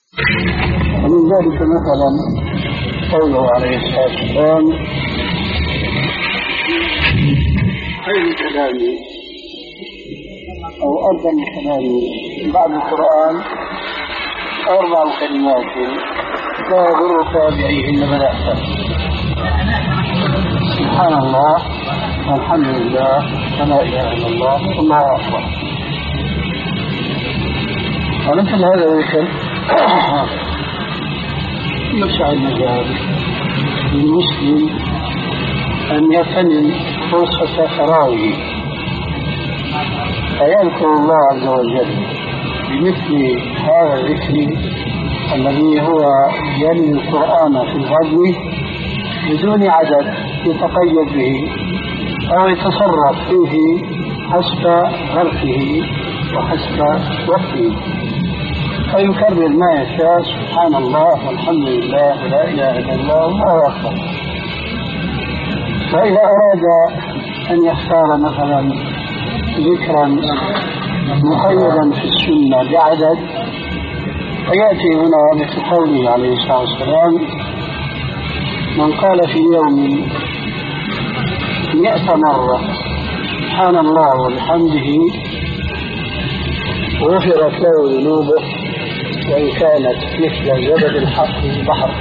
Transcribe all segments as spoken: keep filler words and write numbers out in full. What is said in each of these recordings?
ومن ذلك مثلا قوله عليه الصلاة والسلام: خير كلامي أو أفضل كلامي بعد القرآن أربع كلمات لا يضرك بأيهن بدأت: سبحان الله والحمد لله ولا إله إلا الله والله أكبر. ومثل هذا الذكر يسعى المجال للمسلم أن يغتنم فرصة فراغه فيذكر الله عز وجل بمثل هذا الذكر الذي هو يلي القرآن في الغدو بدون عدد يتقيد به أو يتصرف فيه حسب ظرفه وحسب وقته، فيكرر ما يشاء: سبحان الله والحمد لله ولا إله إلا الله والله أكبر. وإذا أراد أن يختار مثلا ذكرا مقيدا في السنة بعدد فيأتي هنا مثل قوله عليه الصلاة والسلام: من قال في يوم مئة مرة سبحان الله وبحمده غفرت له ذنوبه وإن كانت مثل زبد البحر.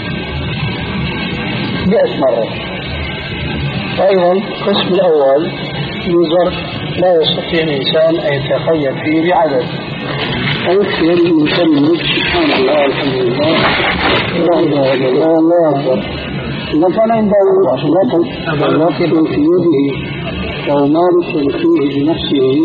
مئة مرة. فأيضا القسم الأول يوزر لا يستطيع الإنسان أن يتقيد فيه بعدد، فيكفي الإنسان سبحان الله والحمد لله لا إله إلا الله والله أكبر. إذا كان عنده راتب في يده أو مالك فيه بنفسه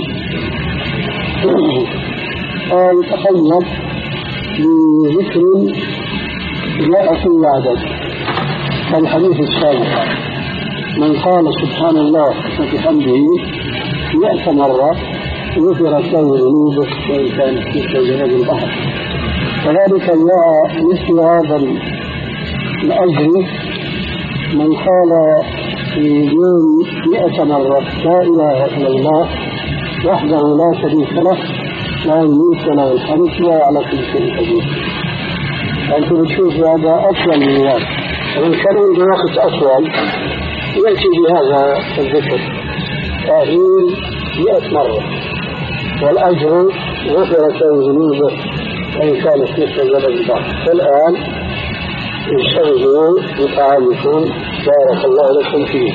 فيتقيد بذكر لا أقل عدد، كالحديث السابق: من قال سبحان الله وبحمده مئة مرة غفرت له ذنوبه وإن كانت مثل زبد البحر. كذلك جاء مثل هذا الأجر من قال في اليوم مئة مرة لا إله إلا الله وحده لا شريك له له الملك وله الحمد وهو على كل شيء قدير. أنتم بتشوفوا هذا أطول من ذلك، ومن كان عنده وقت أطول يأتي بهذا الذكر تأهيل مئة مرة، والأجر غفرت له ذنوبه وإن كانت مثل زبد البحر. فالآن اشتغلوا بطعامكم بارك الله لكم فيه.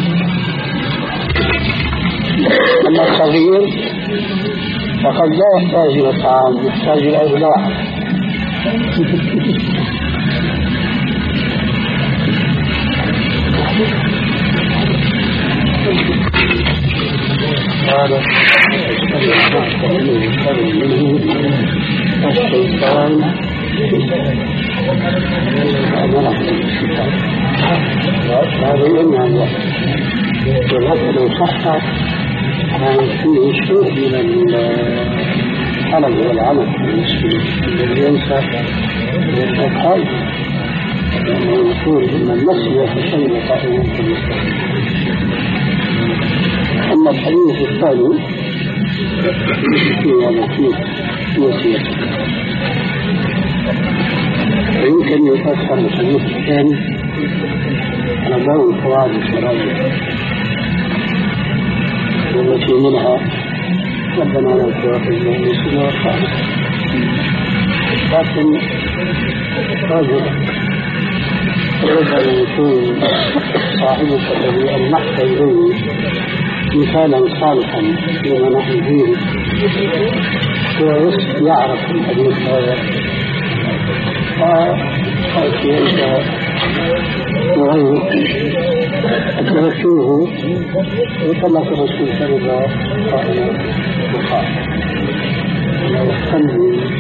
أما الصغير فقد لا يحتاج إلى الطعام، يحتاج إلى إبلاع. هذا الشيطان هذا يمنع الله، ولكن لو صح كان فيه شيء من الحلم والعمل الذي ينسى الأفعال، لأنه يقول إن النسي شيء قائم في المستقبل. أما الحديث الثاني فيه نتيجة وسيلة، ويمكن يفسر الحديث الثاني على ضوء قواعد الشرعية والتي منها ربنا لا تؤاخذنا إن نسينا وأخطأنا. لكن راجع يجب أن يكون صاحبك الذي ألمحت إليه مثالا صالحا لما نحن فيه، ويعرف الحديث هذا فأتي أنت وغيره أتذكره وطلق الرسول صلى الله عليه وسلم ويحتمل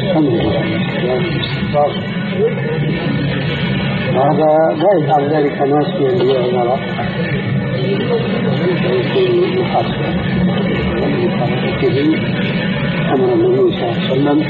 وهذا لا يفعل ذلك ناسيا ليعمر ويكون محاسبا ومخالفته أمر النبي صلى الله عليه وسلم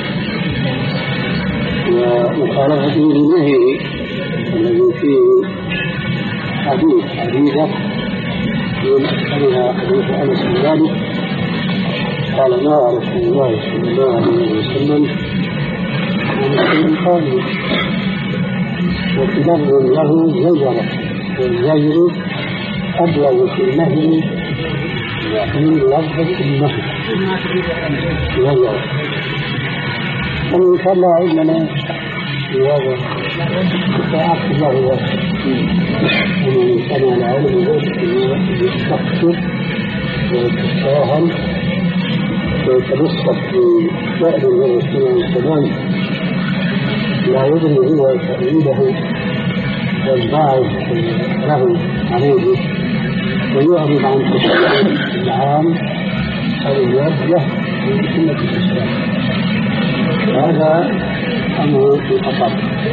ومخالفته لنهيه الذي فيه حديث حديثة من أكثرها حديث أنس بن مالك قال: نهى رسول الله صلى الله عليه وسلم عن قائم، وفي لفظ له زجر، والزجر أبلغ في النهي من لفظ النهي زجر. وإن شاء الله عندنا في هذا ساعات الله ومن كان على علم يستخدم ويتساهل ويتبسط في شأن الرسول والسلام لا يدري هو تأويله والباعث له عليه، ويعرض عن تشريع العام أو الوجه من سنة الإسلام. هذا أمر في خطر.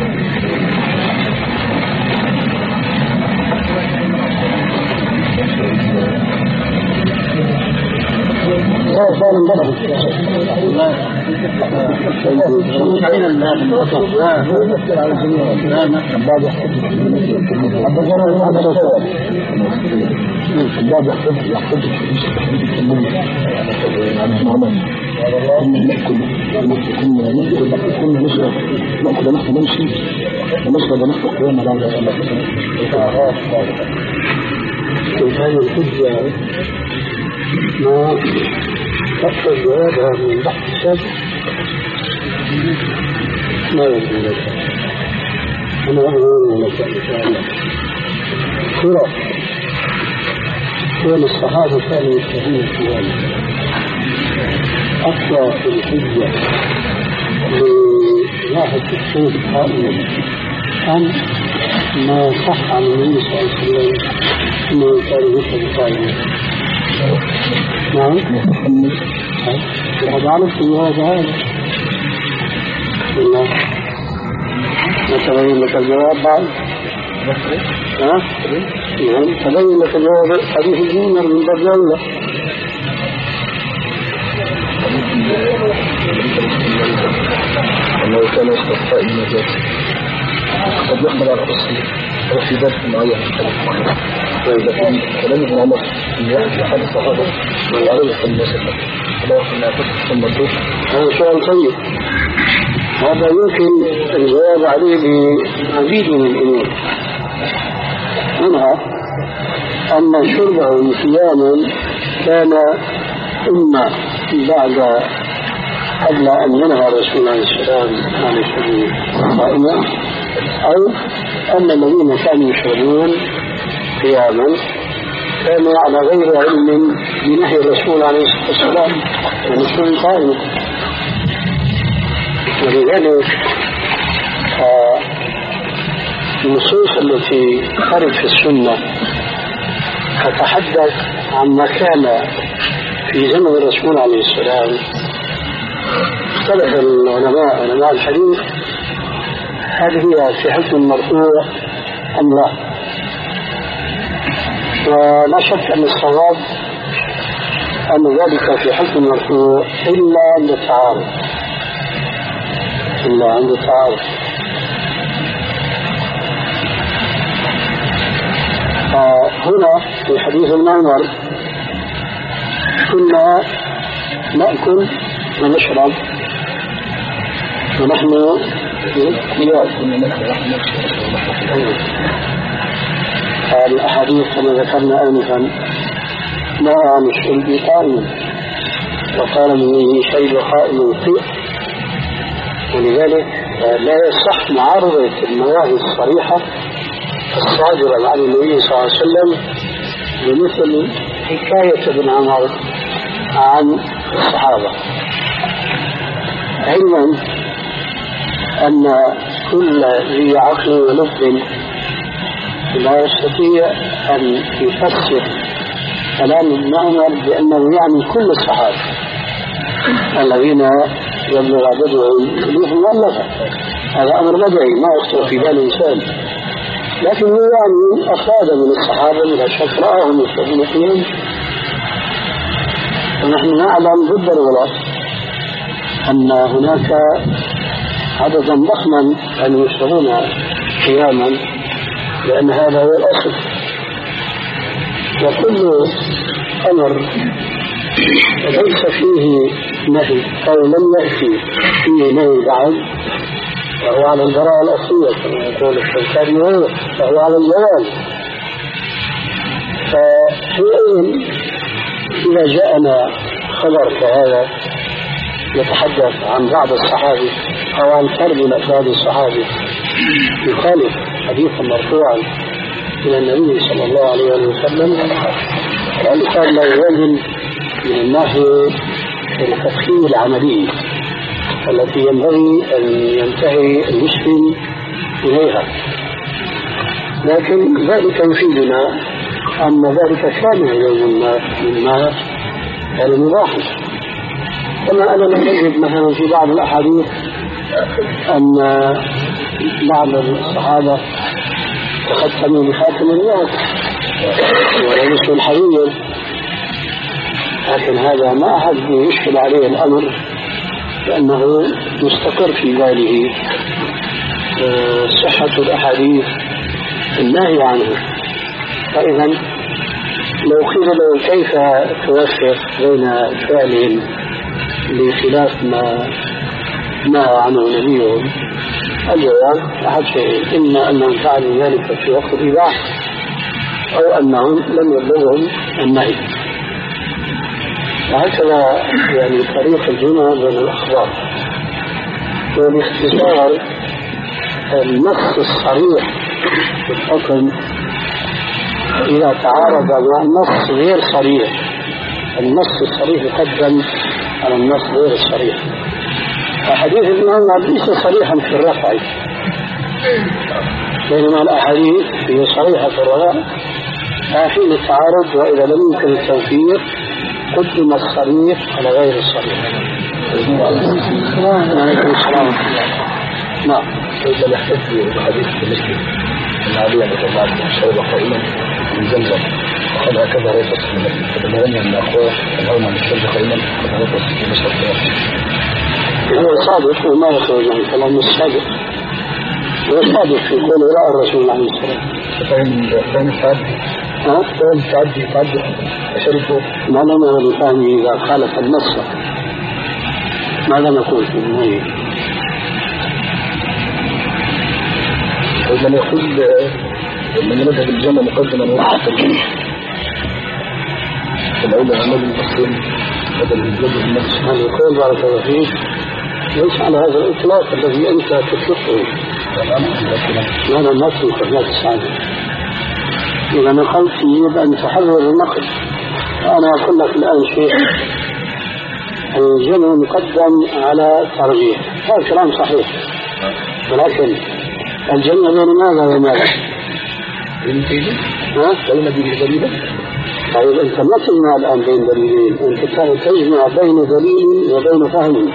لا صار انضرب علينا الباب الخطر. لا لا لا الباب يحتفظ الباب يحتفظ يحتفظ كنا نأكل كنا نشرب نأكل نحن نمشي ونشرب ونحن قيامنا بعد الله. هذه الحجة ما تقصد جوابها من بحث السابق ما يمكن لك. أنا أقول لك إن شاء الله خلاص كون الصحابة كانوا يستهين في ذلك أقوى في الحجة لواحد الشيخ قائما أم ما صح عن النبي صلى الله عليه وسلم أنه كان يشهد قائما. نعم وقد عرفت هذا هذا والله ما تبين لك الجواب بعد ها؟ نعم تبين لك الجواب حديث الجمر من باب الأولى. أنه كان يستطيع النجاة قد يحمل على التصوير وفي ذلك معين فإذا كان كلام ابن عمر أن يأتي أحد الصحابة ويعرف الناس فلا يقول أن ثم الدوح. هذا سؤال طيب، هذا يمكن الجواب عليه بعديد من الأمور، منها أن شربه صيام كان إما بعد قبل أن ينهى الرسول عليه السلام عن الشرب قائما، أو أن الذين كانوا يشربون قياما كانوا على غير علم بنهي الرسول عليه الصلاة والسلام عن الشرب قائما. ولذلك النصوص التي ترد في السنة تتحدث عن ما كان في زمن الرسول عليه السلام. اختلف العلماء علماء الحديث هل هي في حكم مرفوع أم لا، ولا شك أن الصواب أن ذلك في حكم مرفوع إلا عند التعارض إلا عند التعارض. هنا في حديث ابن عمر كنا نأكل ونشرب ونحن الأحاديث كما ذكرنا آنفا نهى عن الشرب قائما، وقال من شرب قائما فيه. ولذلك لا يصح معارضة النواهي الصريحة الصادرة عن النبي صلى الله عليه وسلم بمثل حكاية ابن عمر عن الصحابة، علما أن كل ذي عقل ولب لا يستطيع أن يفسر كلام ابن عمر بأنه يعني كل الصحابة الذين يبلغ عددهم ألوف مؤلفة. هذا أمر بدعي ما يخطر في بال إنسان، لكن هو يعني أفراد من الصحابة لا شك رآهم يشربون قيام. ونحن نعلم بالضرورة أن هناك عددا ضخما أن يشربون قياما، لأن هذا هو الأصل. وكل أمر ليس فيه نهي أو لم يأتي فيه نهي بعد فهو على البراءة الأصلية كما يقول الشوكاني، فهو على الجواز. فحينئذ إذا جاءنا خبر كهذا يتحدث عن بعض الصحابة أو عن فرد من أفراد الصحابة يخالف حديثا مرفوعا إلى النبي صلى الله عليه وسلم، ذلك لا يوازن من الناحية التفكير العملي التي ينبغي أن ينتهي المسلم إليها. لكن ذلك يفيدنا أن ذلك شامل يوم ما المباح. كما أننا نجد مثلا في بعض الأحاديث أن بعض الصحابة تختموا بخاتم الناس ولبسوا الحرير، لكن هذا ما أحد يشكل عليه الأمر لأنه مستقر في باله صحة الأحاديث النهي عنه. فإذا لو قيل له كيف توفق بين فعلهم بخلاف ما نهى عنه نبيهم، الجواب أحد شيء: إما أنهم فعلوا ذلك في وقت الإباحة أو أنهم لم يبلغهم النهي. وهكذا يعني طريق الجمع بين الأخبار. وباختصار النص الصريح في الحكم إذا تعارض مع النص غير صريح، النص الصريح يقدم على النص غير الصريح. أحاديث ابن عمر ليس صريحا في الرفع، بينما الأحاديث هي صريحة في الرفع. فحين التعارض وإذا لم يمكن التوفيق قدم الصريح على غير الصريح. عليكم السلام. نعم. إذا نحتج بحديث المسلم أن علي رضي الله عنه شرب قائما من زمزم وقال هكذا ريفص في المسجد، فبلغني أن أخوه الأول عن الشرب قائما وقد ريفص في المسجد. هو صادق وما يخرج عن كلام الصادق، هو صادق في قول رأى الرسول عليه السلام. فهم فهم التعدي ها؟ فهم التعدي تعدي شربه ما لنا لفهمه إذا خالف النص ماذا نقول في النهي؟ ومن يقول من مذهب الجنة مقدما وقت الجنة فالأولى عمل المسلم بدل الجنة النفس. هذا يقول بارك الله فيك ليس على هذا الإطلاق الذي أنت تطلقه. هذا ما في خلاف السعادة. إذا نقلت يجب أن تحرر النقل. أنا أقول لك الآن شيء: الجمع مقدم على ترجيح، هذا كلام صحيح، ولكن الجمع بين ماذا وماذا؟ ها؟ بين دليل. طيب أنت ما تجمع الآن بين دليلين، أنت تجمع بين دليل وبين فهم.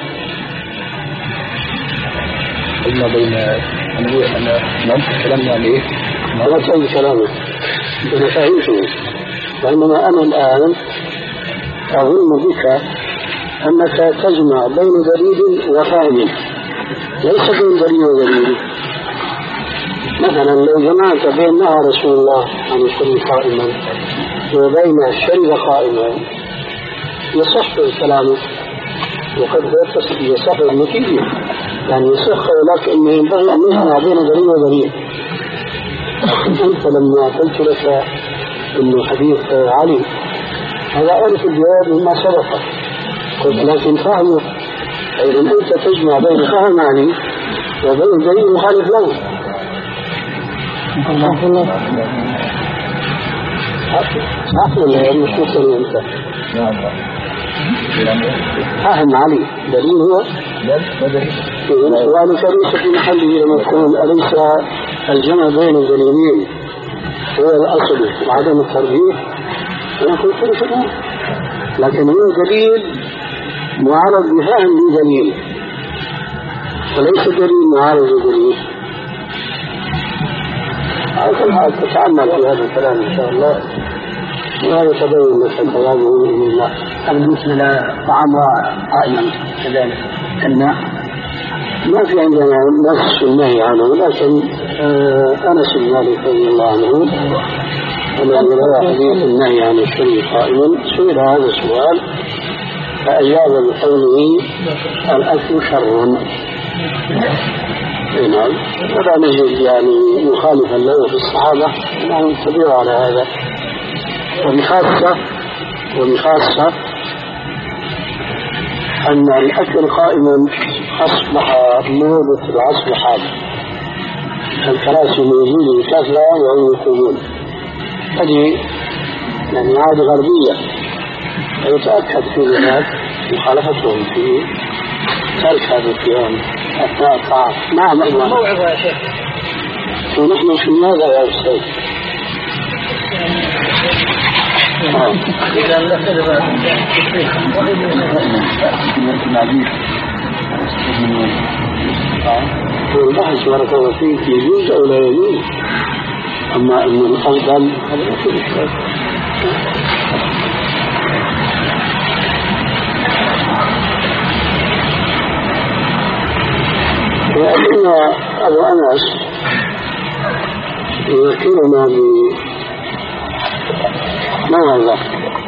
قلنا بين أنا أنا نعرف الكلام يعني إيه؟ أنا تعيد كلامك أنا فهمته، بينما أنا الآن أظن بك أنك تجمع بين دليل وفهم، ليس بين دليل ودليل. مثلا لو جمعت بين نهى رسول الله عن الشرب قائما وبين الشرب قائما يصح كلامه وقد يصح النتيجة، يعني يصح لك أنه ينبغي أن يجمع بين دليل ودليل. أنت لما قلت لك أنه حديث علي هذا أعرف الجواب مما سبق، قلت لكن فهمه أيضا أنت تجمع بين فهم علي وبين دليل مخالف له. الله الله أحسن مش مثل أنت فهم علي دليل هو وأنا ليس في محله لما تكون أليس الجمع بين الدليلين هو الأصل وعدم الترجيح؟ أنا قلت لك الآن، لكن هو دليل معارض بفهم لدليل وليس دليل معارض بدليل. أكل حال تتعمل في هذا الكلام إن شاء الله وهذا تبين لك الكلام بإذن الله. بالنسبة لطعام قائما كذلك الماء ما في عندنا نص النهي عنه، لكن آه أنس بن مالك رضي الله عنه الذي روى حديث النهي عن الشرب قائما سئل هذا السؤال فأجاب بقوله الأكل شر، نعم. ولا نجد يعني مخالفا له في الصحابة نحن نتبعه على هذا. وبخاصة وبخاصة أن الأكل قائما أصبح موضة العصر الحالي. الكراسي موجودة بكثرة وهم يقومون. هذه يعني عادة غربية يتأكد في ذلك مخالفتهم في ترك هذا القيام أثناء الطعام. نعم أيضا موعظة يا شيخ. ونحن في ماذا يا أستاذ؟ إذا نسأل والبحث بارك الله فيك يجوز أو لا يجوز، أما أن الأفضل هذا لا في إشكال. وأن أبو أنس يذكرنا بموعظة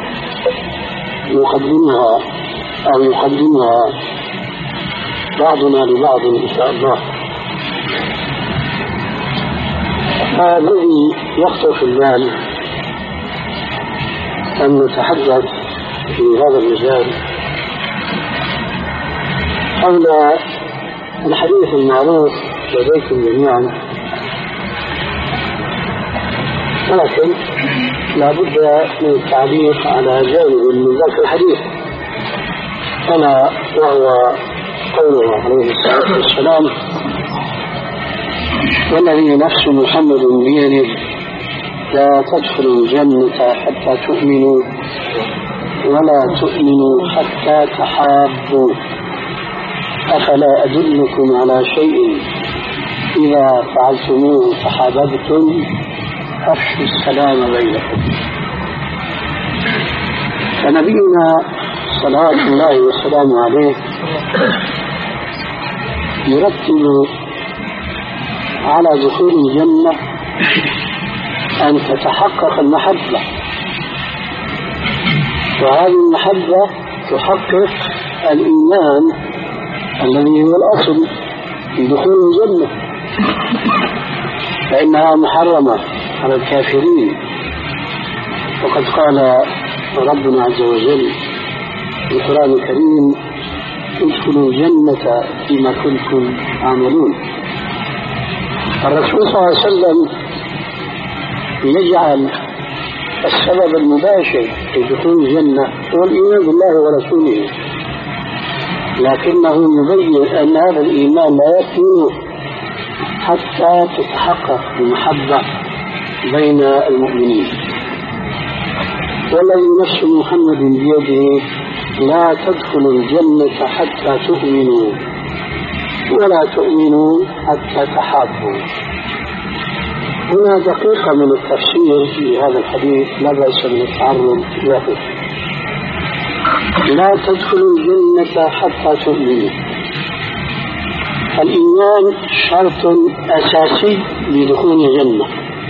يقدمها أو يقدمها بعضنا لبعض إن شاء الله. الذي يخطر في البال أن نتحدث في هذا المجال حول الحديث المعروف لديكم جميعا، ولكن لا بد من التعليق على جانب من ذاك الحديث، ألا وهو قوله عليه الصلاة والسلام: والذي نفس محمد بيده لا تدخلوا الجنة حتى تؤمنوا ولا تؤمنوا حتى تحابوا، أفلا أدلكم على شيء إذا فعلتموه تحاببتم، أفشوا السلام بينكم. فنبينا صلوات الله وسلامه عليه يرتب على دخول الجنة أن تتحقق المحبة، وهذه المحبة تحقق الإيمان الذي هو الأصل في دخول الجنة، فإنها محرمة على الكافرين. وقد قال ربنا عز وجل في القرآن الكريم: ادخلوا الجنة فيما كنتم تعملون. الرسول صلى الله عليه وسلم يجعل السبب المباشر في دخول الجنة هو الإيمان بالله ورسوله، لكنه يبين أن هذا الإيمان لا يكون حتى تتحقق المحبة بين المؤمنين. والذي نفس محمد بيده لا تدخلوا الجنة حتى تؤمنوا ولا تؤمنوا حتى تحابوا. هنا دقيقة من التفسير في هذا الحديث لا بأس من التعرض له. لا تدخلوا الجنة حتى تؤمنوا. الإيمان شرط أساسي لدخول الجنة،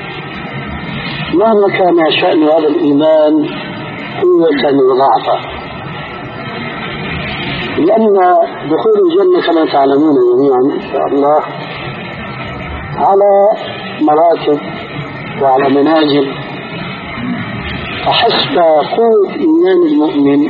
مهما كان شأن هذا الإيمان قوة وضعفا، لأن دخول الجنة كما تعلمون جميعا إن شاء الله على مراتب وعلى منازل، فحسب قوة إيمان المؤمن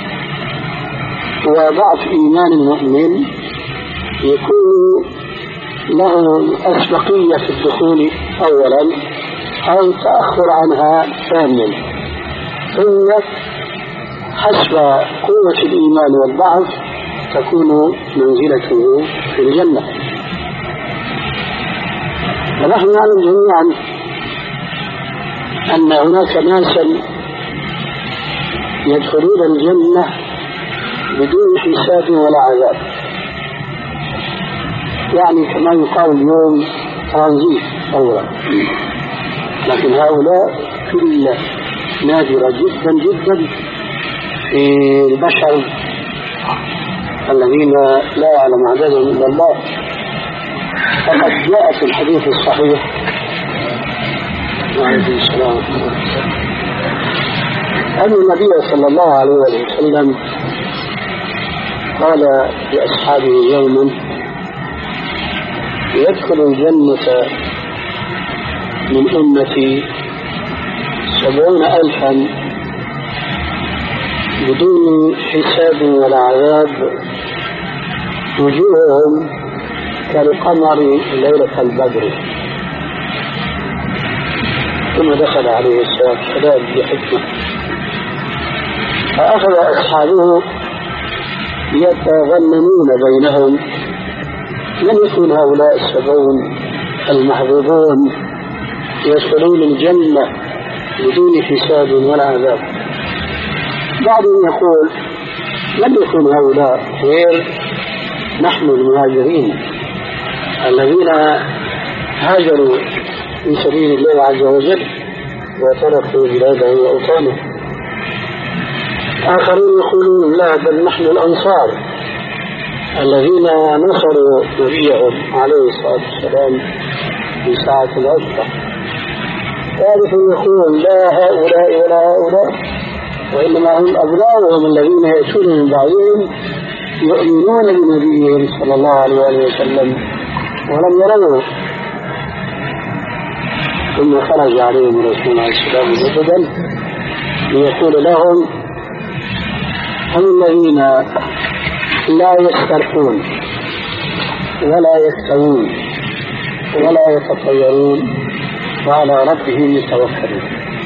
وضعف إيمان المؤمن يكون له أسبقية في الدخول أولا أو تأخر عنها ثانيا، ثم حسب قوة الإيمان والضعف تكون منزلته في الجنة. ونحن نعلم جميعا أن هناك ناسا يدخلون الجنة بدون حساب ولا عذاب، يعني كما يقال اليوم ترانزيت فورا، لكن هؤلاء كلها نادرة جدا جدا في البشر الذين لا يعلم عددهم إلا الله. فقد جاء في الحديث الصحيح عليه السلام أن النبي صلى الله عليه وسلم قال لأصحابه يوما: يدخل الجنة من أمتي سبعون ألفا بدون حساب ولا عذاب، وجوههم كالقمر ليلة البدر. ثم دخل عليه الصلاة والسلام بحكمة، فأخذ أصحابه يتظنون بينهم من يكون هؤلاء السبعون المحبوبون يدخلون الجنة بدون حساب ولا عذاب. بعضهم يقول لم يكن هؤلاء غير نحن المهاجرين الذين هاجروا في سبيل الله عز وجل وتركوا بلاده وأوطانه. آخرون يقولون لا، بل نحن الأنصار الذين نصروا نبيهم عليه الصلاة والسلام في ساعة العسرة. ثالث يقول لا، هؤلاء ولا هؤلاء، وإنما هم أبناؤهم الذين يأتون من بعدهم يؤمنون بنبيهم صلى الله عليه وسلم ولم يروه. ثم خرج عليهم الرسول عليه السلام مجددا ليقول لهم هم الذين لا يسترخون ولا يستوون ولا يتطيرون وعلى ربهم يتوكلون.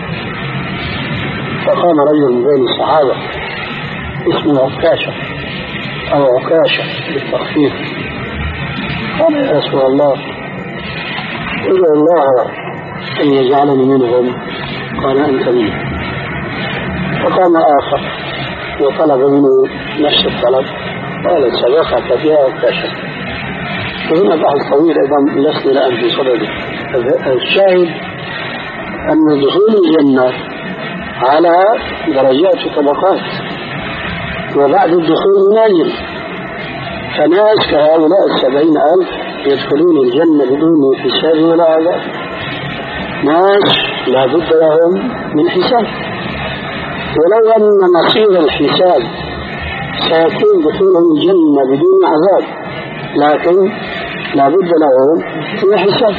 فقام رجل من بين الصحابة اسمه عكاشة أو عكاشة بالتخفيف، قال يا رسول الله ادعو الله أن يجعلني منهم. قال أنت منه. فقام آخر وطلب منه نفس الطلب، قال سبقك بها عكاشة. وهنا بحث طويل أيضا لسنا الآن في صدده. الشاهد أن دخول الجنة على درجات وطبقات، وبعد الدخول نازل. فناس كهؤلاء السبعين ألف يدخلون الجنة بدون حساب ولا عذاب، ناس لا بد لهم من حساب. ولو أن مصير الحساب سيكون دخولهم الجنة بدون عذاب، لكن لا بد لهم من حساب.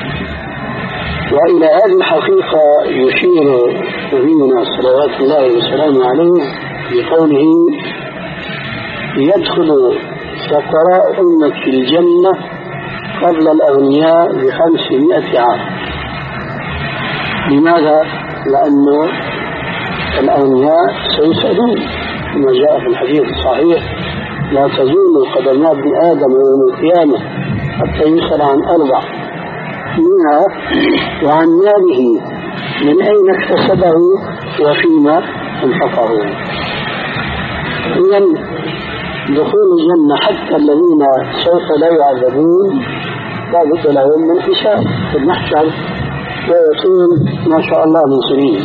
وإلى هذه الحقيقة يشير نبينا صلوات الله وسلامه عليه بقوله يدخل فقراء أمة الجنة قبل الأغنياء بخمسمائة عام. لماذا؟ لأنه الأغنياء سيسألون كما جاء في الحديث الصحيح لا تزول قدم ابن آدم يوم القيامة حتى يسأل عن أربع، منها وعن ماله من أين اكتسبه وفيما انفقه. إذن دخول الجنة حتى الذين سوف لا يعذبون لا بد لهم من حساب في المحشر ويكون ما شاء الله من سنين.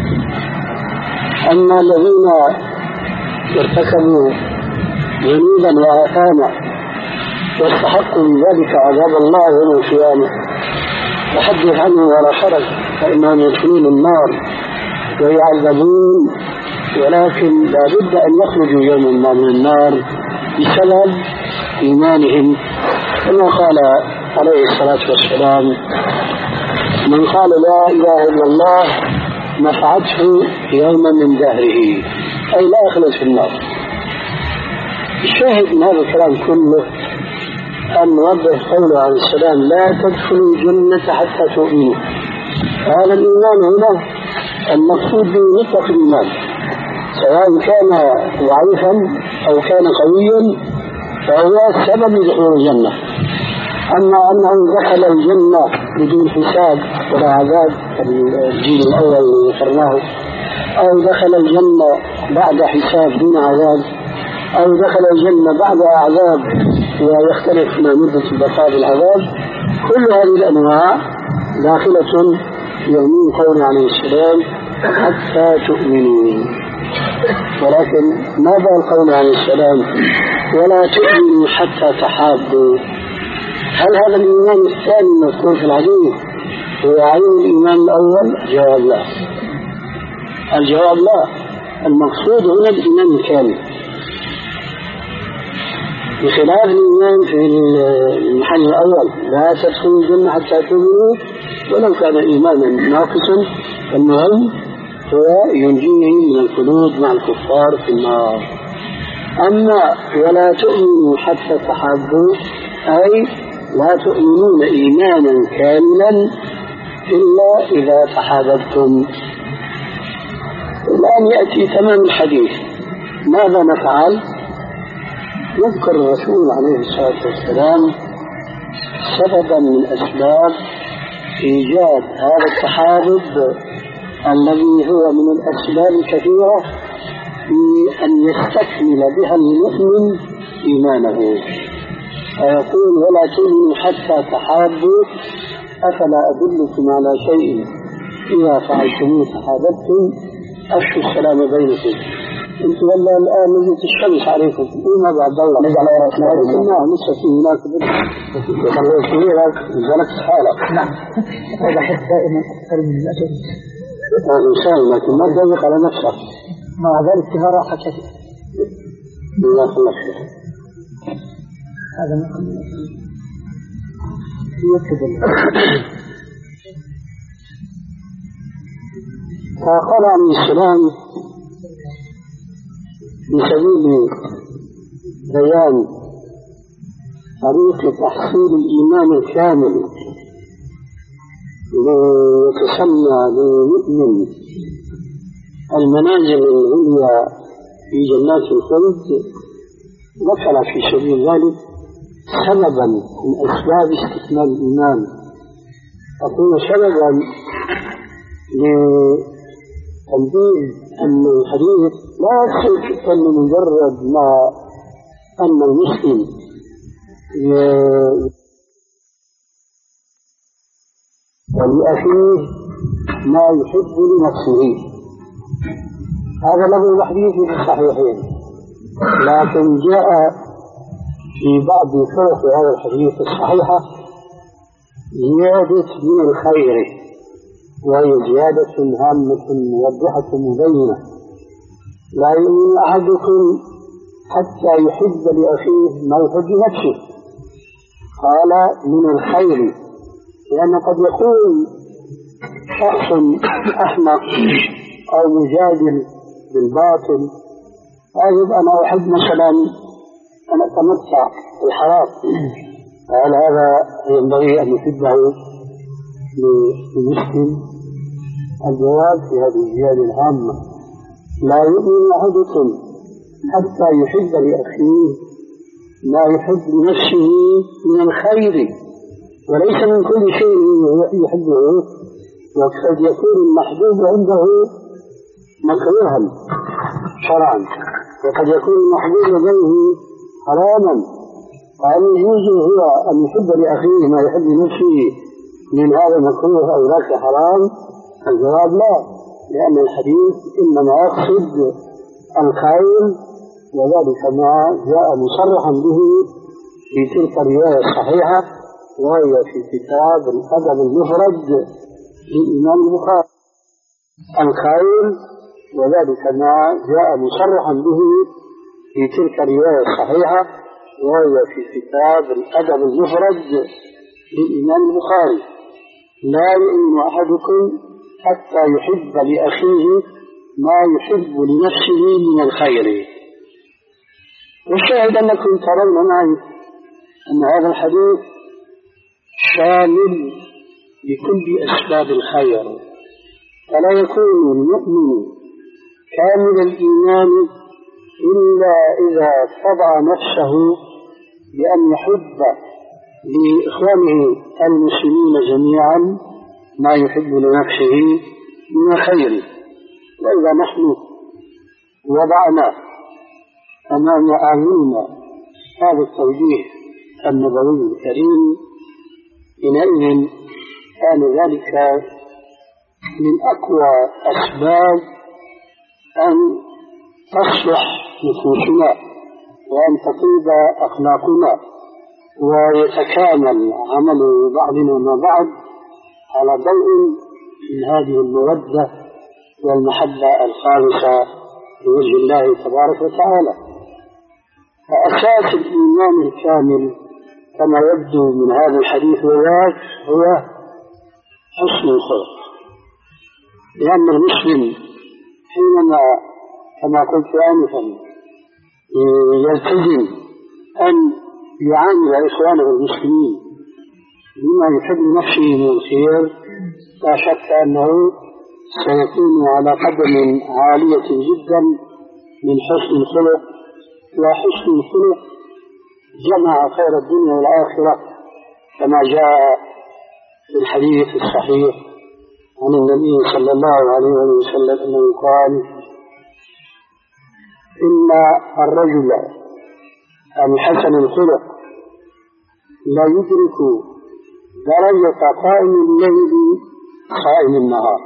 أما الذين ارتكبوا ذنوبا وآثاما واستحقوا من ذلك عذاب الله يوم القيامة وحدث عنه ولا حرج، فإنهم يدخلون النار ويعذبون، ولكن لا بد أن يخرجوا يوم ما من النار بسبب إيمانهم. كما قال عليه الصلاة والسلام من قال لا إله إلا الله نفعته يوما من دهره، أي لا يخلد في النار. الشاهد من هذا الكلام كله أن نوضح قوله عليه السلام لا تدخلوا الجنة حتى تؤمنوا. هذا الإيمان هنا المقصود به مطلق الإيمان، سواء كان ضعيفا أو كان قويا فهو السبب لدخول الجنة. أما أنه دخل الجنة بدون حساب ولا عذاب الجيل الأول اللي ذكرناه، أو دخل الجنة بعد حساب دون عذاب، أو دخل الجنة بعد عذاب ويختلف ما مدة البقاء بالعذاب، كل هذه الأنواع داخلة يؤمن قول عليه السلام حتى تؤمنوا. ولكن ماذا القول عليه السلام ولا تؤمنوا حتى تحابوا؟ هل هذا الإيمان الثاني المذكور في الحديث هو عين الإيمان الأول؟ جواب لا. الجواب لا. المقصود هنا الإيمان الكامل. بخلاف الإيمان في المحل الأول لا تدخلوا الجنة حتى تؤمنوا ولو كان إيمانا ناقصا، المهم هو ينجيه من الخلود مع الكفار في النار. أما ولا تؤمنوا حتى تحابوا أي لا تؤمنون إيمانا كاملا إلا إذا تحاببتم. الآن يأتي تمام الحديث. ماذا نفعل؟ يذكر الرسول عليه الصلاة والسلام سببا من أسباب إيجاد هذا التحابب الذي هو من الأسباب الكثيرة في أن يستكمل بها المؤمن إيمانه، فيقول ولا تؤمنوا حتى تحابوا، أفلا أدلكم على شيء إذا فعلتموه تحاببتم، أفشوا السلام بينكم. انتم والله الآن نزلت الشمس عليكم وما بعد الله نزل على رسول الله لسه في هناك بدء خليت غيرك نزلت حالك. نعم هذا حد دائما أكثر من الأجل الإنسان لكن ما تضيق على نفسك مع ذلك فيها راحة كثيرة. الله يخليك. هذا يكتب فقال عليه السلام بسبيل بيان طريق تحصيل الإيمان الكامل ليتسمى للمؤمن المنازل العليا في جنات الخلد، ذكر في سبيل ذلك سببا من أسباب استكمال الإيمان. أقول سببا لتنبيه أن الحديث لا يقصد أن مجرد ما أن المسلم ولأخيه ما يحب لنفسه، هذا له الحديث في الصحيحين، لكن جاء في بعض طرق هذا الحديث الصحيحة زيادة من الخير، وهي زيادة هامة موضحة مبينة. لا يؤمن أحدكم حتى يحب لأخيه ما يحب لنفسه، قال من الخير، لأن قد يكون شخص أحمق أو مجادل بالباطل، أجد أنا أحب مثلا أن أتمتع بالحرام، قال هذا ينبغي أن يحبه للمسلم. الجواب في هذه الزيادة الهامة لا يؤمن أحدكم حتى يحب لأخيه ما يحب لنفسه من الخير، وليس من كل شيء يحبه، وقد يكون المحبوب عنده مكروها شرعا، وقد يكون المحبوب لديه حراما، فهل يجوز هو أن يحب لأخيه ما يحب لنفسه من هذا مكروه أو ذاك حرام؟ الجواب لا، لأن الحديث إنما يقصد الخير، وذلك ما جاء مصرحا به في تلك الرواية الصحيحة، وهي في كتاب الأدب المفرد للإمام البخاري. الخير وذلك ما جاء مصرحا به في تلك الرواية الصحيحة، وهي في كتاب الأدب المفرد للإمام البخاري. لا يؤمن أحدكم حتى يحب لأخيه ما يحب لنفسه من الخير. والشاهد أنكم ترون معي أن هذا الحديث شامل لكل أسباب الخير، فلا يكون المؤمن كامل الإيمان إلا إذا تضع نفسه بأن يحب لإخوانه المسلمين جميعا ما يحب لنفسه من الخير. وإذا نحن وضعنا أمام أعيننا هذا التوجيه النبوي الكريم، حينئذ كان ذلك من أقوى أسباب أن تصلح نفوسنا وأن تطيب أخلاقنا ويتكامل عمل بعضنا مع بعض على ضوء من هذه المودة والمحبة الخالصة لوجه الله تبارك وتعالى. فأساس الإيمان الكامل كما يبدو من هذا الحديث وذاك هو حسن الخلق، لأن المسلم حينما كما قلت آنفا يلتزم أن يعامل إخوانه المسلمين بما يحب نفسه من الخير، لا شك أنه سيكون على قدم عالية جدا من حسن الخلق. وحسن الخلق جمع خير الدنيا والآخرة كما جاء في الحديث الصحيح عن النبي صلى الله عليه وسلم أنه قال: إن الرجل الحسن الخلق لا يدرك درجة قائم الليل صائم النهار.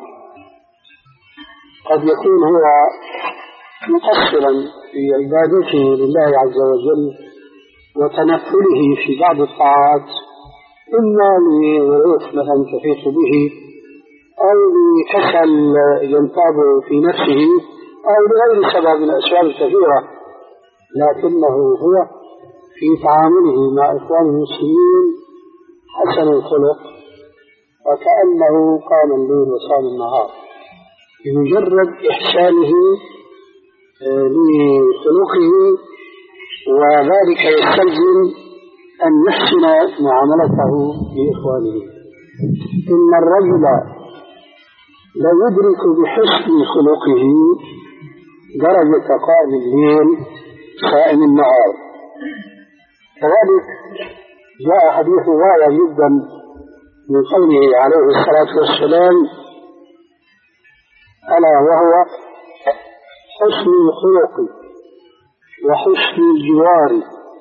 قد يكون هو مقصرا في عبادته لله عز وجل وتنفله في بعض الطاعات، إما لظروف مثلا تحيط به أو لكسل ينتاب في نفسه أو لغير سبب من الأسباب الكثيرة، لكنه هو في تعامله مع إخوانه المسلمين حسن الخلق وكأنه قام الليل وصام النهار بمجرد إحسانه لخلقه، وذلك يستلزم أن يحسن معاملته لإخوانه. إن الرجل لا يدرك بحسن خلقه درجة قائم الليل صائم النهار. كذلك جاء حديث رائع جدا من قوله عليه الصلاة والسلام: ألا وهو حسن الخلق وحسن الجوار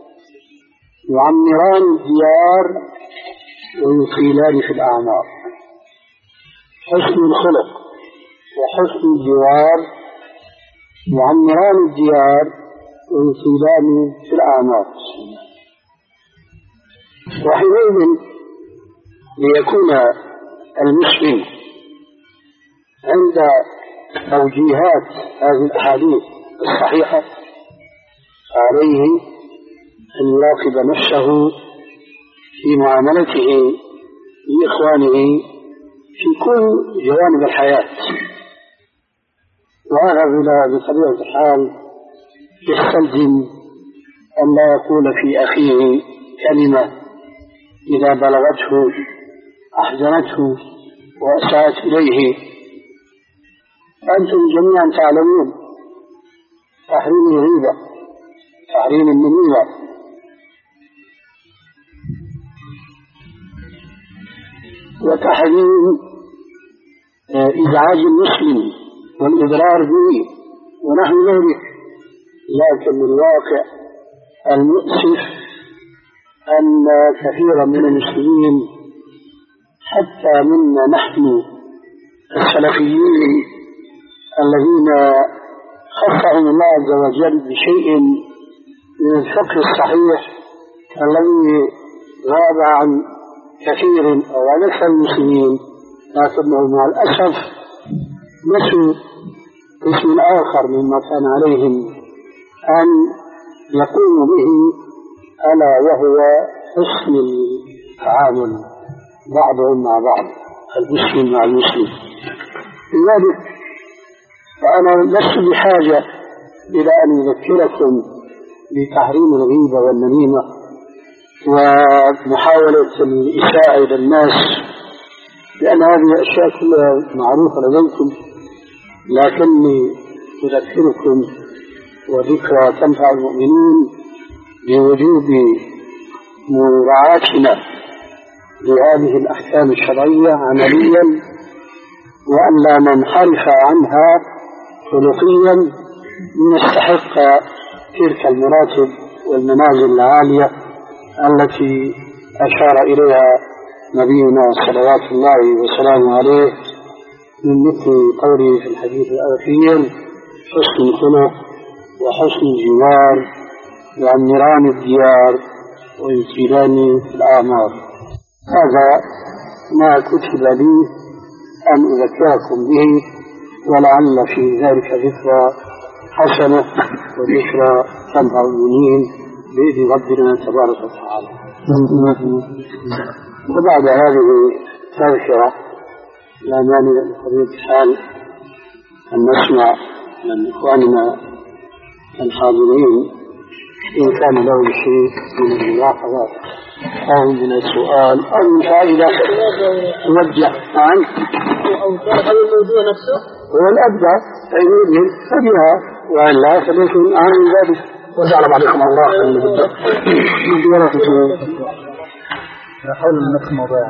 يعمران الديار ويطيلان في الأعمار. حسن الخلق وحسن الجوار يعمران الديار ويطيلان في الأعمار. وحينئذ ليكون المسلم عند توجيهات هذه الأحاديث الصحيحة عليه أن يراقب نفسه في معاملته لإخوانه في كل جوانب الحياة، وهذا بطبيعة الحال يستلزم أن لا يقول في أخيه كلمة إذا بلغته أحزنته وأساءت إليه. أنتم جميعا تعلمون تحريم الغيبة، تحريم النميمة، وتحريم إزعاج المسلم والإضرار به ونحو ذلك. لكن الواقع المؤسف أن كثيرا من المسلمين حتى منا نحن السلفيين الذين خصهم الله عز وجل بشيء من الفقه الصحيح الذي غاب عن كثير أو عن أكثر المسلمين، لكنه مع الأسف نسوا اسم آخر مما كان عليهم أن يقوموا به، ألا وهو حسن التعامل بعضهم مع بعض، المسلم مع المسلم. لذلك فأنا لست بحاجة إلى أن أذكركم بتحريم الغيبة والنميمة ومحاولة الإساءة إلى الناس، لأن هذه الأشياء كلها معروفة لديكم، لكني أذكركم وذكرى تنفع المؤمنين بوجوب مراعاتنا لهذه الأحكام الشرعية عمليا، وأن لا ننحرف عنها خلقيا لنستحق تلك المراتب والمنازل العالية التي أشار إليها نبينا صلوات الله وسلامه عليه من مثل قوله في الحديث الأخير: حسن الخلق وحسن الجوار يعمران الديار ويطيلان الأعمار. هذا ما كتب لي أن أذكركم به، ولعل في ذلك ذكرى حسنة وذكرى تنفع المؤمنين. بإذن ربنا تبارك وتعالى. وبعد هذه التذكرة لا مانع بطبيعة الحال أن نسمع من إخواننا الحاضرين إن كان له شيء من الملاحظات أو من السؤال أو من فائدة توجه عنه أو هذا الموضوع نفسه هو الأبدع أيضا فبها وإلا فليكن أهم من ذلك. وجعل بعضكم الله من بالضبط حول نفس الموضوع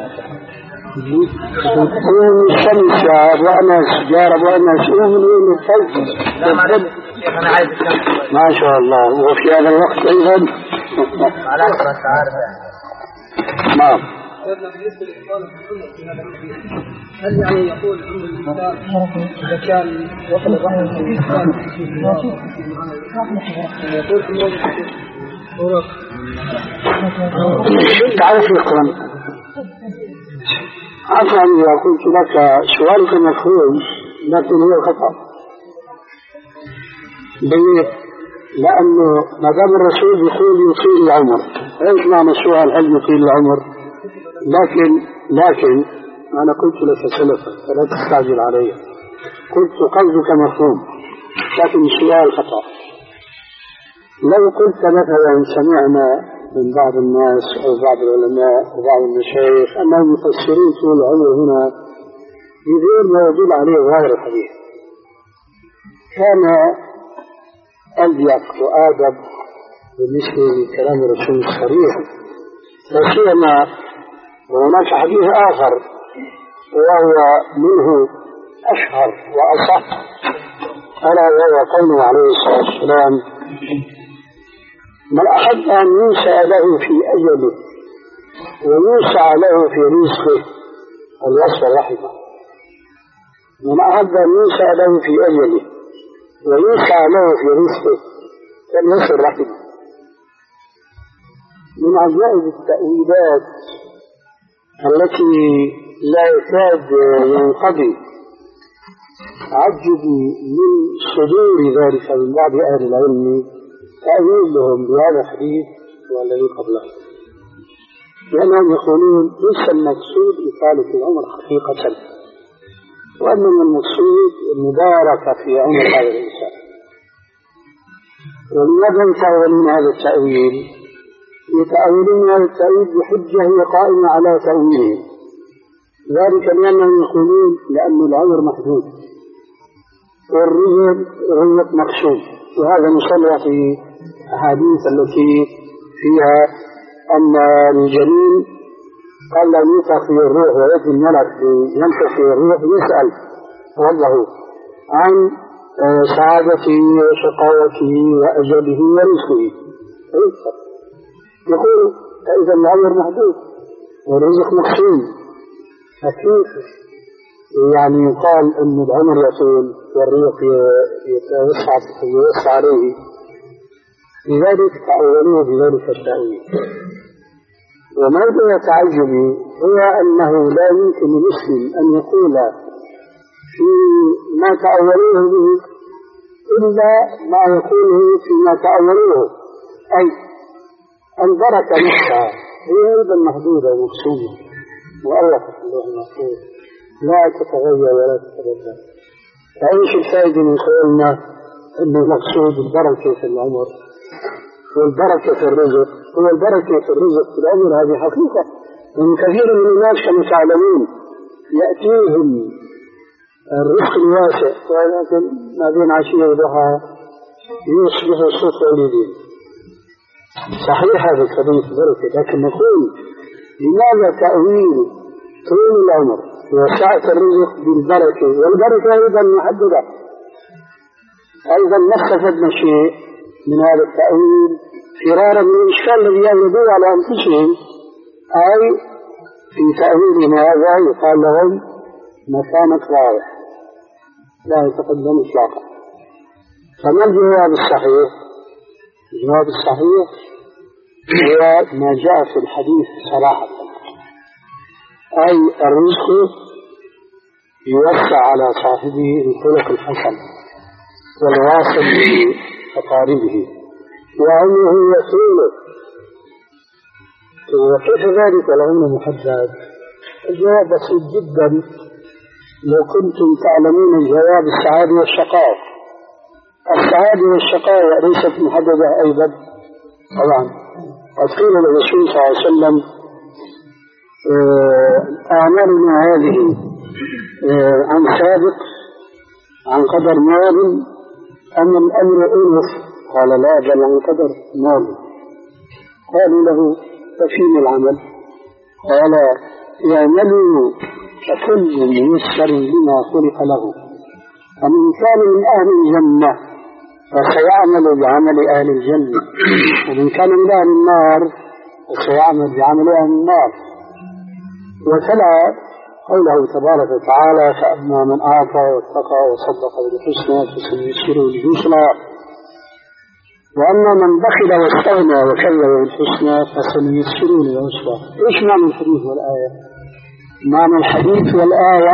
هو الشمس وأنا سجارة وأنا شيء من وين الفوز. لا معلش أنا عايز الشمس ما شاء الله. وفي هذا الوقت أيضا على أساس عارف نعم. بالنسبة للإخوان في هذا هل يعني يقول عند الإنسان إذا كان وصل الرحم الإنسان يقول في الموضوع تعرف الإخوان عفوا إذا قلت لك سؤالك مفهوم لكن هو خطأ بيت، لأنه ما دام الرسول يقول يطيل العمر، ايش معنى السؤال هل يطيل العمر؟ لكن لكن أنا قلت لك سلفا فلا تستعجل علي، قلت قصدك مفهوم لكن السؤال خطأ. لو قلت مثلا سمعنا من بعض الناس أو بعض العلماء وبعض المشايخ أنهم يفسرون طول العمر هنا بغير ما يدل عليه ظاهر الحديث، كان أليق وآدب بالنسبة لكلام الرسول الصريح، لا سيما وهناك حديث آخر وهو منه أشهر وأصح ألا وهو قوله عليه الصلاة والسلام: من أحب أن ينسى له في أجله وينسى له في رزقه الوصف رحمه. من أحب أن ينسى له في أجله وينسى له في رزقه الوصف رحمه. من عجائب التأويلات التي لا يكاد ينقضي عجبي من صدور ذلك من بعض أهل العلم تأويلهم بهذا الحديث والذي قبله، لأنهم يقولون ليس المقصود إطالة العمر حقيقة، وإنما المقصود المباركة في عمر هذا الإنسان. ولماذا يتأولون هذا التأويل؟ يتأولون هذا التأويل بحجة هي قائمة على تأويله، ذلك لأنهم يقولون لأن العمر محدود والرزق رزق مقصود، وهذا مصرح في أحاديث التي فيها أن الجنين قال لا ينفخ فيه الروح ويأتي الملك ينفخ فيه الروح يسأل ربه عن سعادته وشقاوته وأجله ورزقه، يقول إذا العمر محدود والرزق مقسوم، فكيف يعني يقال أن العمر يطول والرزق يوسع عليه؟ لذلك تأولوه بذلك التأويل. وموضوع تعجبي هو أنه لا يمكن لمسلم أن يقول في ما تأولوه به إلا ما يقوله فيما تأولوه، أي البركة نفسها هي أيضا محدودة ومقسومة مؤلفة في اللوح المحفوظ لا تتغير ولا تتبدل. فأيش الفائدة من قولنا أن المقصود البركة في العمر والبركة في الرزق؟ هو البركة في الرزق في العمر هذه حقيقة، ومن كثير من الناس كما تعلمون يأتيهم الرزق الواسع ولكن ما بين عشية وضحى يصبح صوت والدين. صحيح هذا الحديث بركة، لكن نقول لماذا تأويل طول العمر وسعة الرزق بالبركة؟ والبركة أيضا محددة. أيضا نستفدنا شيء من هذا التأويل فرارا من الإشكال الذي يوجدون على أنفسهم، أي في تأويل هذا يقال لهم مكانك رايح لا يتقدم إطلاقا. فما الجواب الصحيح؟ الجواب الصحيح هو ما جاء في الحديث صراحة، أي الرزق يوسع على صاحبه الخلق الحسن والواصل بأقاربه وعمره يطوله. وكيف ذلك العمر محدد؟ الجواب بسيط جدا. لو كنتم تعلمون الجواب السعادة والشقاء. السعادة والشقاء ليست محددة أيضا طبعا. قد قيل للرسول صلى الله عليه وسلم أعمالنا هذه عن سابق عن قدر مال أم الأمر أنف؟ قال لا، بل عن قدر مال. قالوا له ففيما العمل؟ قال يعملوا فكل ميسر لما خلق له، فمن كان من أهل الجنة فسيعمل بعمل أهل الجنة، ومن كان من أهل النار فسيعمل بعمل أهل النار. وتلا قوله تبارك وتعالى فأما من أعطى واتقى وصدق بالحسنى فسنيسره لليسرى، وأما من بخل واستغنى وكذب بالحسنى فسنيسره للعسرى. إيش معنى الحديث والآية؟ معنى الحديث والآية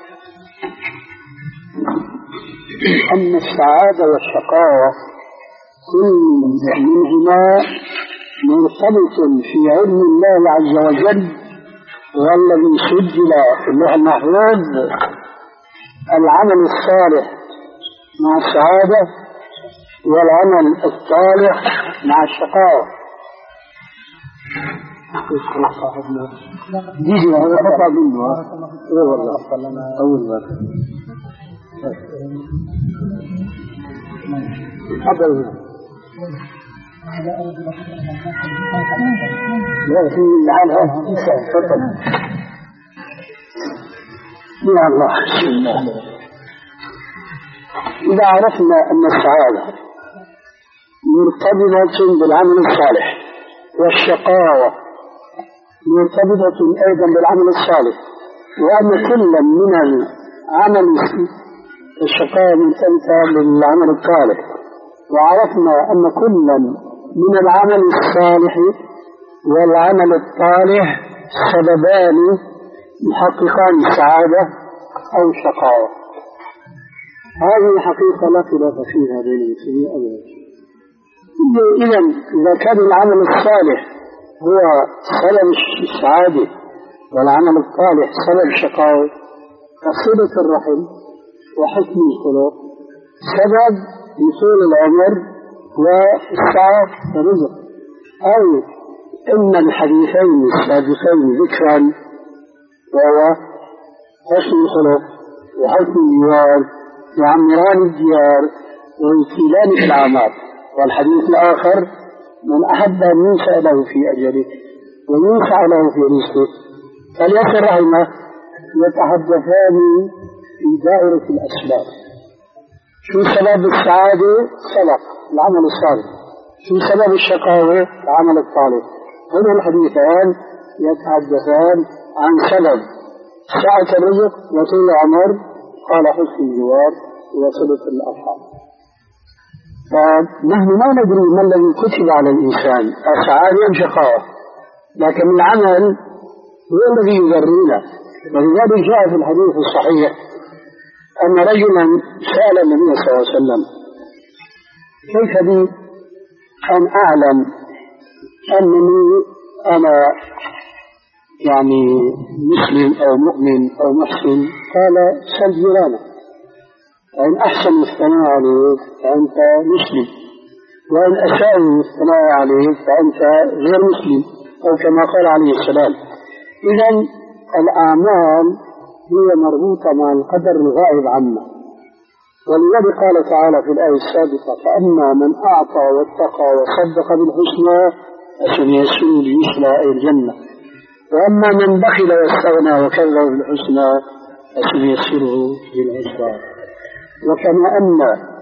أن السعادة والشقاوة كل منهما مرتبط في علم الله عز وجل، والذي سجل في اللوح المحفوظ العمل الصالح مع السعادة والعمل الصالح مع الشقاوة. دي هذا خطأ منه. ايه والله اول مرة حضر لا في العالم تفضل. يا الله بسم الله. إذا عرفنا أن السعادة مرتبطة بالعمل الصالح والشقاوة مرتبطة أيضا بالعمل الصالح، وأن كل من العمل الشقاوة مرتبطة بالعمل الصالح، وعرفنا أن كل من العمل الصالح والعمل الصالح سببان محققان السعادة أو الشقاوة. هذه حقيقة لا خلاف فيها بين المسلمين أبدا. إذا إذا كان العمل الصالح هو سبب السعادة والعمل الصالح سبب الشقاوة، فصلة الرحم وحسن الخلق سبب لطول العمر والسعة والرزق. أو إن الحديثين السابقين ذكرا وهو حسن الخلق وحسن الجوار يعمران الديار ويطيلان في الأعمار. والحديث الآخر من أحب أن ينشأ له في أجله وينشأ له في رزقه فليصل رحمه يتحدثان في دائرة الأسباب. شو سبب السعادة؟ سبق العمل الصالح. شو سبب الشقاوة؟ العمل الصالح. هنا الحديثان يتحدثان عن سبب سعة الرزق وطول العمر، قال حسن الجوار وصلة الأرحام. فنحن ما ندري ما الذي كتب على الإنسان السعادة أم شقاوة، لكن العمل هو الذي يجرينا. ولذلك جاء في الحديث الصحيح أن رجلا سأل النبي صلى الله عليه وسلم كيف بي أن أعلم أنني أنا يعني مسلم أو مؤمن أو محسن؟ قال سل جيرانك، وإن أحسن الثناء عليك فأنت مسلم، وإن أساء الثناء عليك فأنت غير مسلم، أو كما قال عليه السلام. إذن الأعمال هي مربوطة مع القدر الغائب عنا. ولذلك قال تعالى في الآية السابقة فأما من أعطى واتقى وصدق بالحسنى فسنيسره لليسرى أي الجنة، وأما من بخل واستغنى وكذب بالحسنى فسنيسره للعسرى. وكما أن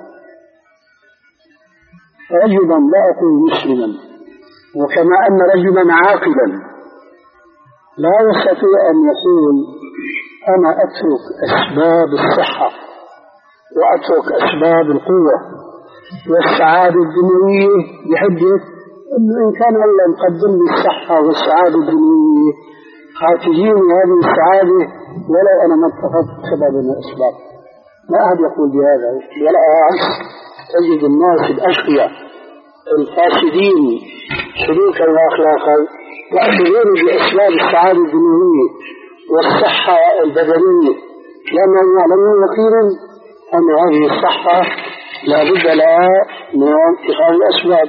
رجلا لا أقول مسلما، وكما أن رجلا عاقلا لا يستطيع أن يقول أنا أترك أسباب الصحة وأترك أسباب القوة والسعادة الدنيوية بحجة أنه إن كان الله مقدم لي الصحة والسعادة الدنيوية هاتجيني هذه السعادة ولا أنا ما اتخذت سبب من الأسباب. لا أحد يقول بهذا، ولا عكس تجد الناس الأشقياء الفاسدين سلوكا وأخلاقا يأخذون بأسباب السعادة الدنيوية والصحة البدنية، لأنهم يعلمون يقينا أن هذه الصحة لا بد لها من اتخاذ الأسباب.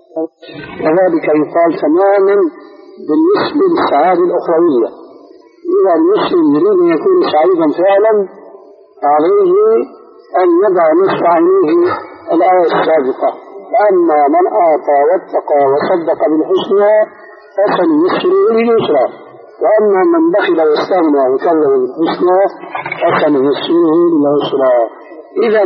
وذلك يقال تماما بالنسبة للسعادة الأخروية. إذا المسلم يريد أن يكون سعيدا فعلا عليه أن يضع نصف عينيه الآية السابقة: أما من أعطى واتقى وصدق بالحسنى فسنيسره لليسرى، وأما من بخل واستغنى وكذب بالحسنى فسنيسره للعسرى. إذا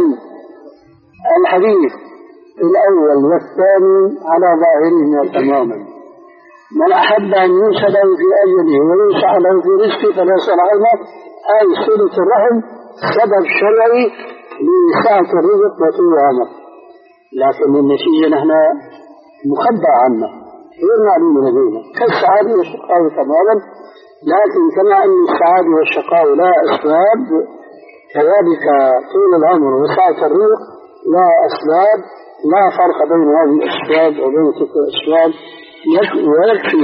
الحديث الأول والثاني على ظاهرهما تماما. من أحب أن ينشأ له في أجله وينشأ له في رزقه فليصل عينه، أي صلة الرحم سبب شرعي لسعة الرزق وطول العمر، لكن النتيجة نحن مخبأ عنا غير معلوم لدينا كالسعادة والشقاء تماما. لكن كما أن السعادة والشقاء لا أسباب، كذلك طول العمر وسعة الرزق لا أسباب، لا فرق بين هذه الأسباب وبين تلك الأسباب. ويكفي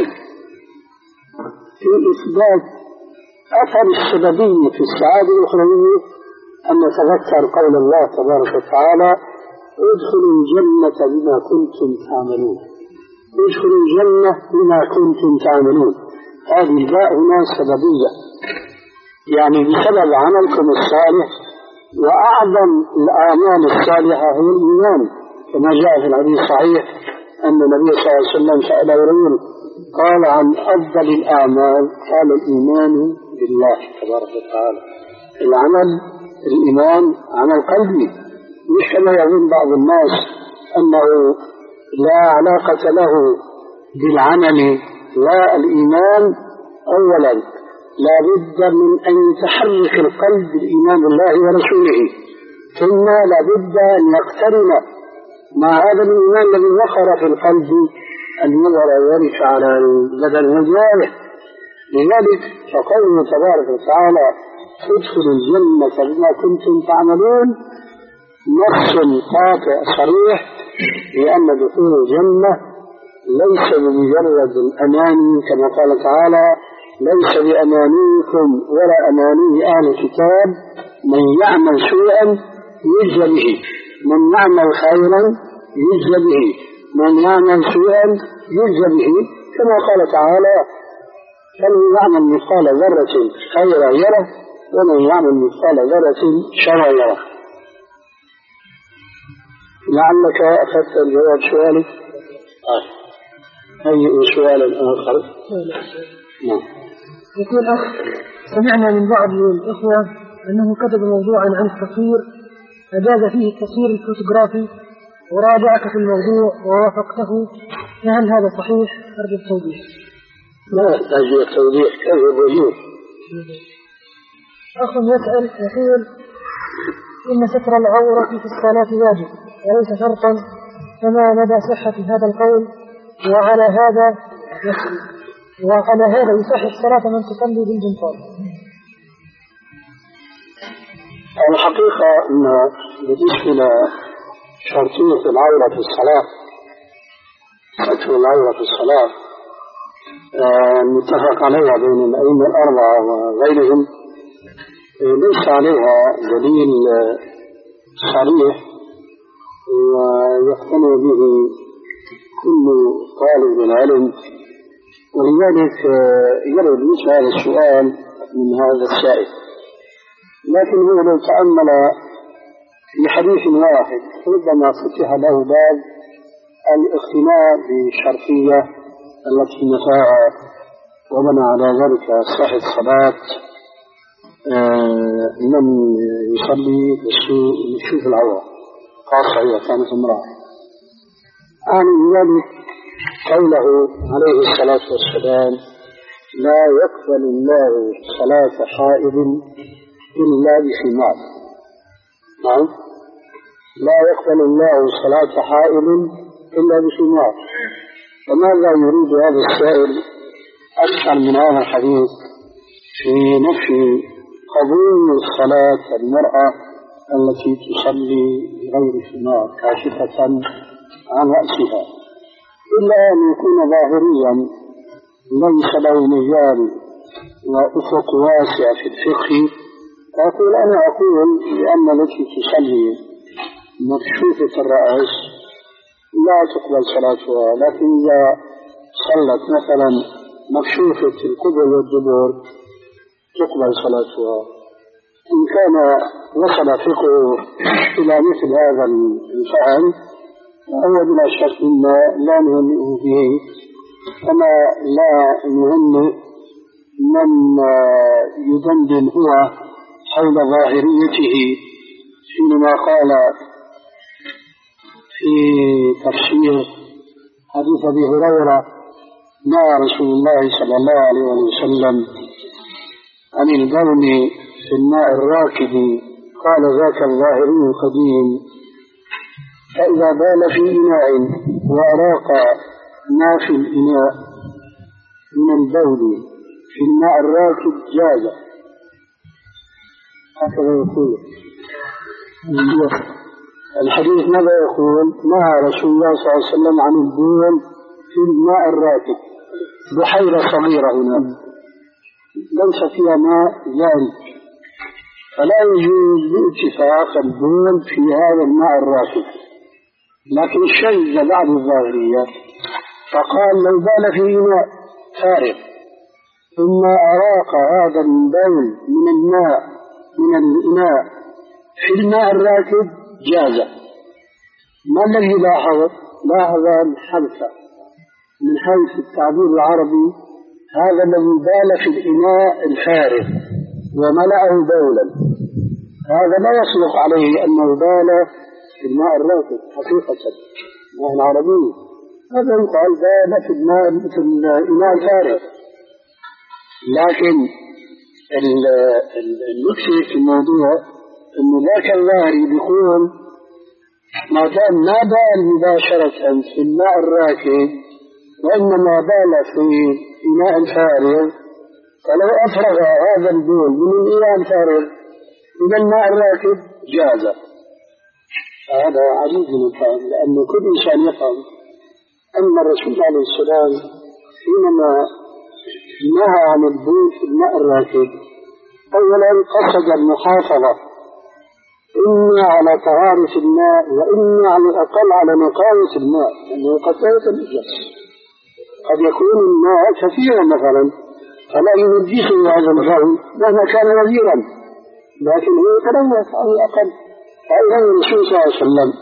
في إثبات أثر السببية في السعادة الأخروية أن نتذكر قول الله تبارك وتعالى: ادخلوا الجنة بما كنتم تعملون. ادخلوا الجنة بما كنتم تعملون، هذه الباء هنا سببية، يعني بسبب عملكم الصالح. وأعظم الأعمال الصالحة هي الإيمان، كما جاء في الحديث الصحيح أن النبي صلى الله عليه وسلم سأل رجل قال: عن أفضل الأعمال؟ قال: الإيمان بالله تبارك وتعالى. العمل الإيمان عمل قلبي، مش كما يظن بعض الناس أنه لا علاقة له بالعمل لا الإيمان. أولا لا بد من أن يتحرك القلب بالإيمان بالله ورسوله، ثم لا بد أن يقترن مع هذا الإيمان الذي وقر في القلب أن يظهر ذلك على البدن والجوارح. لذلك فقوله تبارك وتعالى: ادخلوا الجنة بما كنتم تعملون، نص قاطع صريح لأن دخول الجنة ليس بمجرد الأماني، كما قال تعالى: ليس بأمانيكم ولا أماني أهل الكتاب، من يعمل سوءا يجزى به، من يعمل خيرا يجزى به، من يعمل سوءا يجزى به، كما قال تعالى: فمن يعمل مثقال ذرة خيرا يره ومن يعمل مثقال ذرة شرا يره. لعلك أخذت الجواب سؤالك. آه. أي سؤال آخر؟ نعم. يقول أخ: سمعنا من بعض الإخوة أنه كتب موضوعا عن التصوير أجاز فيه التصوير الفوتوغرافي، وراجعك في الموضوع ووافقته، فهل هذا صحيح؟ أرجو التوضيح. لا يحتاج إلى التوضيح، كذب وجوه. أخ يسأل يقول: إن ستر العورة في الصلاة واجب وليس شرطا، فما مدى صحة هذا القول؟ وعلى هذا وعلى هذا يصح الصلاة من تصلي بالجنطال؟ الحقيقة أن بالنسبة لشرطية العورة في الصلاة، ستر العورة في الصلاة متفق عليها بين الأئمة الأربعة وغيرهم، ليس عليها دليل صريح ويقتنع به كل طالب العلم، ولذلك يرد مثل هذا السؤال من هذا السائل. لكن هو لو تأمل في حديث واحد ربما فتح له باب الاقتناع بالشرطية التي نفاها وبنى على ذلك صحة صلاة من يصلي يشوف العورة، خاصة إذا كانت امرأة. عن ذلك قوله عليه الصلاة والسلام: لا يقبل الله صلاة حائض إلا بخمار. نعم، لا يقبل الله صلاة حائض إلا بخمار. فماذا يريد هذا السائل أكثر من هذا الحديث في نفي قبول صلاة المرأة التي تصلي غير خمار كاشفة عن رأسها؟ إلا أن يكون ظاهريا ليس له مجال وأفق واسع في الفقه، فأقول أنا أقول لأن التي تصلي مكشوفة الرأس لا تقبل صلاتها، لكن إذا صلت مثلا مكشوفة القبل والدبر تقبل صلاتها. إن كان وصل فقه إلى مثل هذا الفهم فهو بلا شك إلا لا نهنئه به، كما لا نهنئ من يدندن هو حول ظاهريته حينما قال في تفسير حديث أبي هريرة نهى رسول الله صلى الله عليه وسلم عن البول في الماء الراكد، قال ذاك الظاهري القديم، فإذا بال في إناء وأراق ما في الإناء من البول في الماء الراكد جاز. هكذا يقول الحديث. ماذا يقول؟ نهى رسول الله صلى الله عليه وسلم عن البول في الماء الراكد، بحيرة صغيرة هنا ليس فيها ماء جاري، فلا يجوز باتفاق البول في هذا الماء الراكد. لكن الشيء بعد الظاهرية فقال لو بال في إناء فارغ ثم أراق هذا البول من الماء من الإناء في الماء الراكد جاز. ما الذي لاحظ؟ لاحظ الحدث من حيث التعبير العربي، هذا الذي بال في الإناء الفارغ وملأه بولا، هذا لا يصدق عليه أنه بال في الماء الراكد حقيقة الماء العربي، هذا يقال بال في الماء في الإناء الفارغ. لكن المكسي في الموضوع أنه ذاك الظاهري بيقول ما دام ما بال مباشرة في الماء الراكد وإنما بال في إناء فارغ، فلو أفرغ هذا البول من الإناء الفارغ إلى الماء الراكد جاز. هذا عجيب من الفهم، لأن كل إنسان يفهم أن الرسول عليه السلام حينما نهى عن البول في الماء الراكد أولا قصد المحافظة إما على طهارة الماء وإما على الأقل على نقاوة الماء، لأنه قد يتنجس، قد يكون الماء كثيرا مثلا فلا ينجسه هذا الغول مهما كان نذيرا، لكن هو يتلوث على الأقل. فأيضا الرسول صلى الله عليه وسلم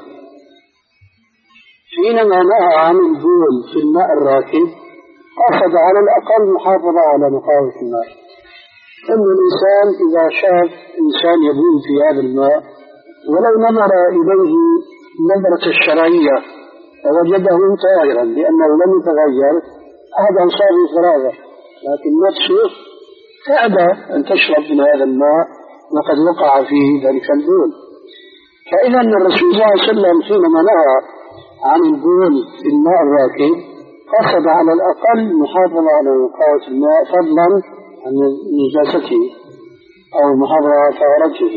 حينما نهى عن البول في الماء الراكد قصد على الأقل محافظة على نقاوة الماء. أن الإنسان إذا شاف إنسان يبول في هذا الماء ولو نظر إليه نظرة الشرعية فوجده طاهرا لأنه لم يتغير أحد أنصار فراغه، لكن نفسه تعبى أن تشرب من هذا الماء وقد وقع فيه ذلك البول. فإذا الرسول صلى الله عليه وسلم حينما نهى عن البول في الماء الراكد قصد على الأقل محافظة على نقاوة الماء فضلا عن نجاسته أو محافظة على طهارته.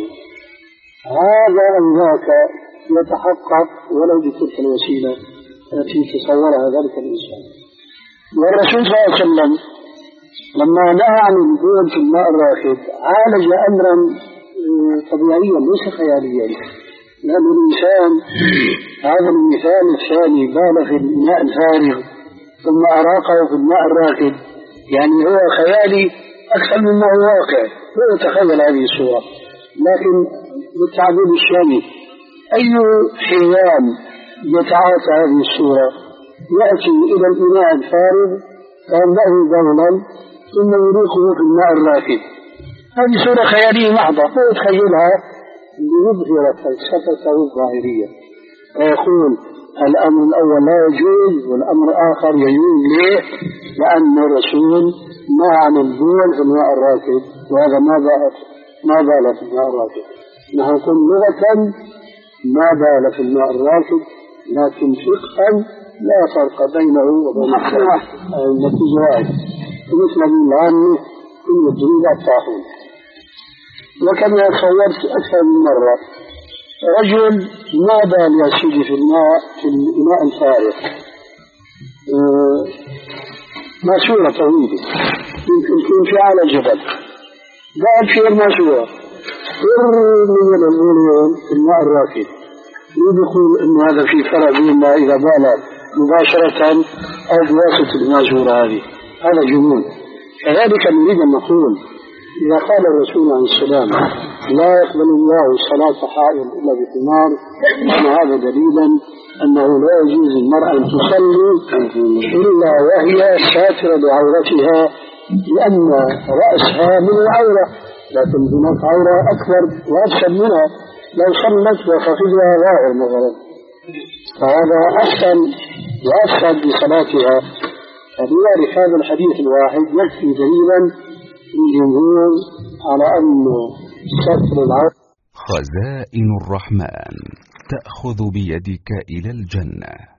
هذا أو ذاك يتحقق ولو بتلك الوسيلة التي تصورها ذلك الإنسان. والرسول صلى الله عليه وسلم لما نهى عن البول في الماء الراكد عالج أمرا طبيعيا ليس خياليا، لأن الإنسان هذا المثال الثاني بال في الماء الفارغ ثم أراقه في الماء الراكد، يعني هو خيالي أكثر مما هو واقع، هو يتخيل هذه الصورة. لكن بالتعبير الشامي أي حيوان يتعاطى هذه الصورة يأتي إلى الإناء الفارغ فيملأه بولا ثم يريقه في الماء الراكد؟ هذه صورة خيالية محضة، هو يتخيلها ليظهر فلسفته الظاهرية ويقول الأمر الأول لا يجوز والأمر الآخر يجوز. ليه؟ لأن الرسول نهى عن البول في الماء الراكد، وهذا ما بال ما بال في الماء الراكد. نحن نقول لغة ما بال في الماء الراكد، لكن فقها لا فرق بينه وبين النتيجة واحد، مثل العامة كل الدنيا الطاحون. وكما تصورت أكثر من مرة رجل ما بال يا سيدي في الماء في الإناء الفارغ ماسورة طويلة يمكن تكون في أعلى الجبل، بعد في الماسورة من الأولين في الماء الراكد. يقول إنه هذا في فرق بين إذا بال مباشرة أو بواسطة الماسورة هذه، هذا جنون. كذلك نريد أن نقول إذا قال الرسول عليه السلام لا يقبل الله صلاة حائض إلا بخمار، أن هذا دليلا أنه لا يجوز المرأة أن تصلي إلا وهي ساترة لعورتها، لأن رأسها من العورة، لكن هناك عورة أكبر وأبسط منها لو صلت وفقدها ظاهر مثلا، فهذا أحسن وأفسد بصلاتها. فلذلك هذا الحديث الواحد يكفي دليلا للجمهور على أنه ستر العورة. خزائن الرحمن تأخذ بيدك إلى الجنة.